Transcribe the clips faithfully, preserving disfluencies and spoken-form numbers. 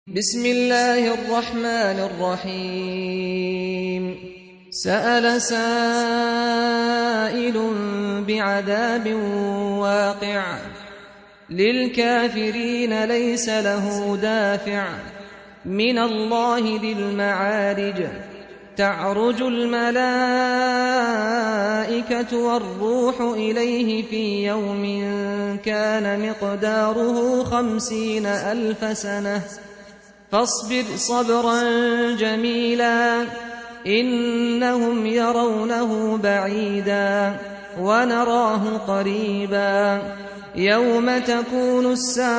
بسم الله الرحمن الرحيم سأل سائل بعذاب واقع للكافرين ليس له دافع من الله ذي المعارج تعرج الملائكة والروح إليه في يوم كان مقداره خمسين ألف سنة فاصبر صبرا جميلا إنهم يرونه بعيدا ونراه قريبا يوم تكون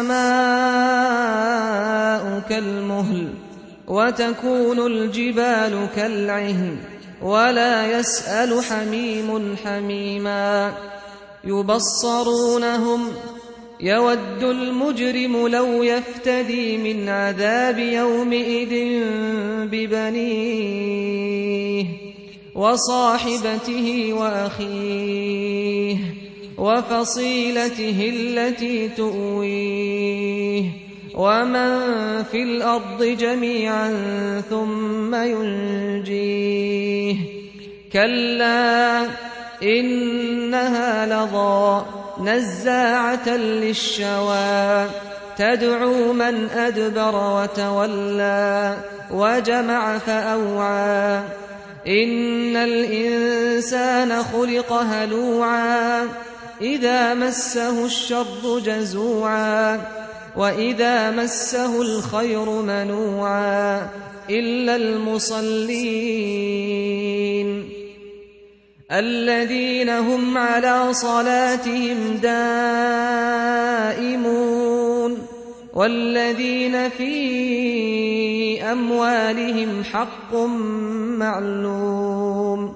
السماء كالمهل وتكون الجبال كالعهن ولا يسأل حميم حميما يبصرونهم يود المجرم لو يفتدي من عذاب يومئذ ببنيه وصاحبته وأخيه وفصيلته التي تؤويه ومن في الأرض جميعا ثم ينجيه كلا إنها لظى نزاعة للشوى تدعو من أدبر وتولى وجمع فأوعى إن الإنسان خلق هلوعا إذا مسه الشر جزوعا وإذا مسه الخير منوعا إلا المصلين الذين هم على صلاتهم دائمون والذين في أموالهم حق معلوم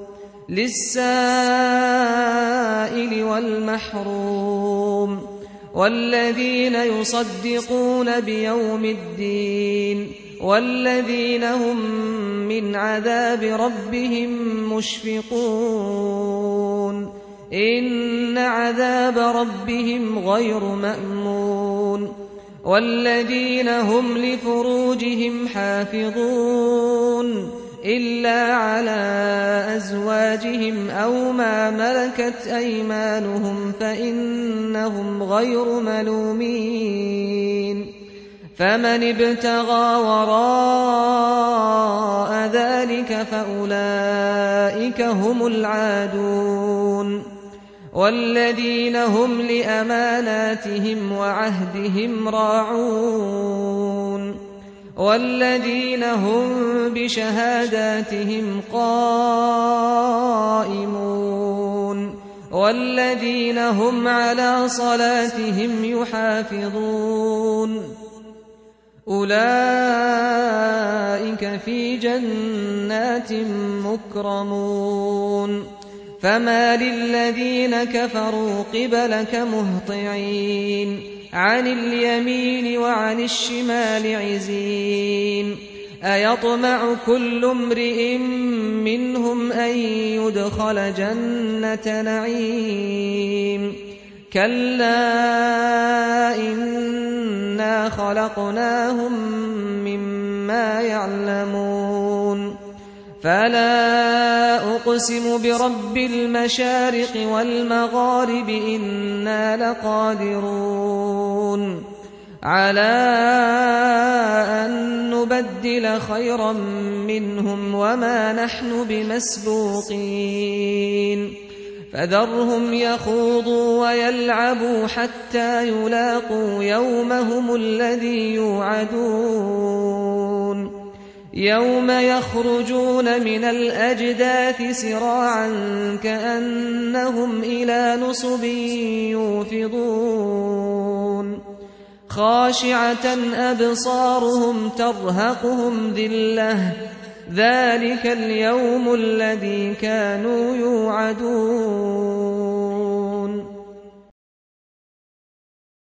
للسائل والمحروم والذين يصدقون بيوم الدين والذين هم من عذاب ربهم مشفقون إن عذاب ربهم غير مأمون والذين هم لفروجهم حافظون إلا على أزواجهم أو ما ملكت أيمانهم فإنهم غير ملومين فمن ابتغى وراء ذلك فأولئك هم العادون والذين هم لأماناتهم وعهدهم راعون والذين هم بشهاداتهم قائمون والذين هم على صلاتهم يحافظون أولئك في جنات مكرمون فما للذين كفروا قبلك مهطعين عن اليمين وعن الشمال عزين أيطمع كل امرئ منهم أن يدخل جنة نعيم كلا إنا خلقناهم مما يعلمون فلا أقسم برب المشارق والمغارب إنا لقادرون على أن نبدل خيرا منهم وما نحن بمسبوقين فذرهم يخوضوا ويلعبوا حتى يلاقوا يومهم الذي يوعدون يوم يخرجون من الأجداث سراعا كأنهم إلى نصب يوفضون خاشعة أبصارهم ترهقهم ذلة ذلك اليوم الذي كانوا يوعدون